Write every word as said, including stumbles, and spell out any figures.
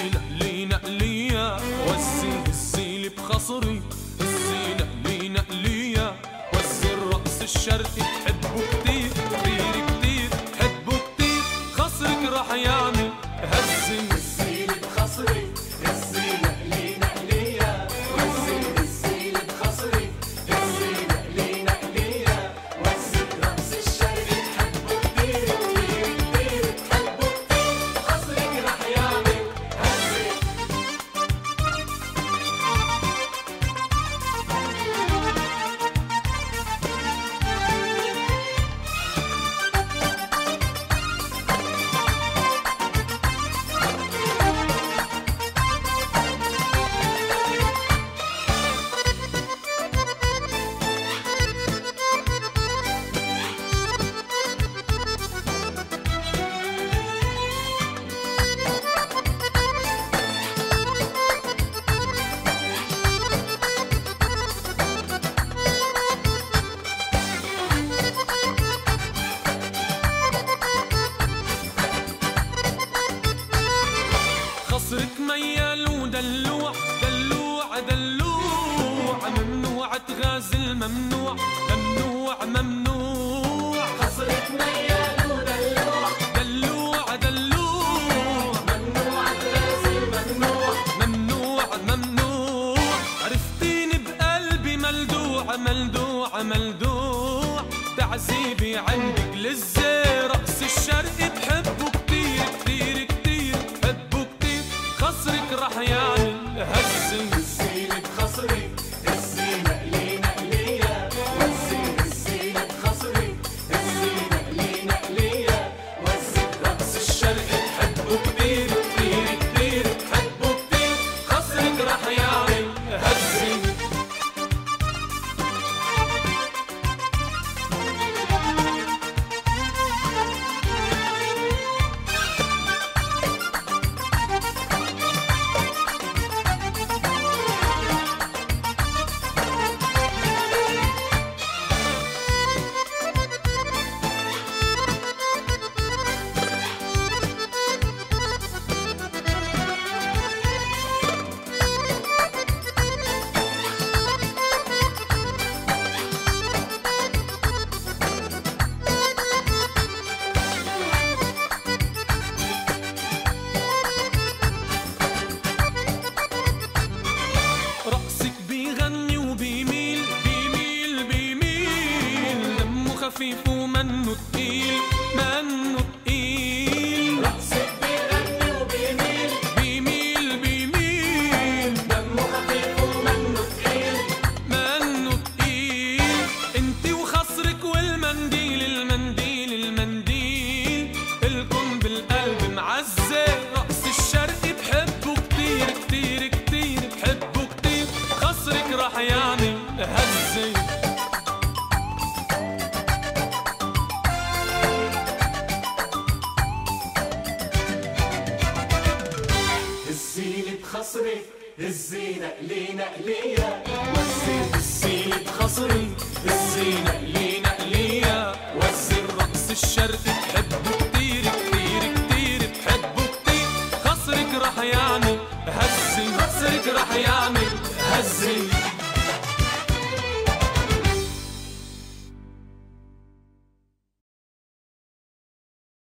الزينة لي نقلية وزي الزيل بخصري، الزينة لي نقلية وزي الرقص الشرقي بحبه كتير كتير كتير بحبه كتير، خصرك راح يعمل هزي الزيل بخصري، الزينة لي نقلية وزي الزيل بخصري، الزينة لي نقلية وزي الرقص الشرقي بحبه كتير كتير كتير بحبه كتير، خصرك راح يعمل هزي. خصرك ميال ودلوع دلوع دلوع، ممنوع تغازل ممنوع ممنوع ممنوع، خصرك ميال ودلوع دلوع دلوع ممنوع تغازل ممنوع ممنوع ممنوع، عرفتيني بقلبي ملدوع ملدوع ملدوع، تعذيبي عندك للزي رقص الشرقي بحبه كتير كتير كتير بحبه كتير، خصرك راح يعمل هزي الزيل بخصري، الزينة لي نقلية وزي الزيل بخصري، الزينة لي نقلية وزي الرقص الشرقي بحبه كتير كتير كتير بحبه كتير، خصرك راح يعمل هزي. رقصك بيغني وبيميل بيميل بيميل، دمه خفيف ومنه تقيل منه تقيل، رقصك بيغني وبيميل بيميل بيميل دمه خفيف ومنه تقيل منه تقيل، انتي وخصرك والمنديل المنديل المنديل، الكم بالقلب معزة، رقص الشرقي بحبه كتير كتير كتير بحبه كتير، خصرك راح يعمل هزي. الزيل بخصري، الزينة لي نقلية وزي الزيل بخصري، الزينة لي نقلية وزي الرقص الشرقي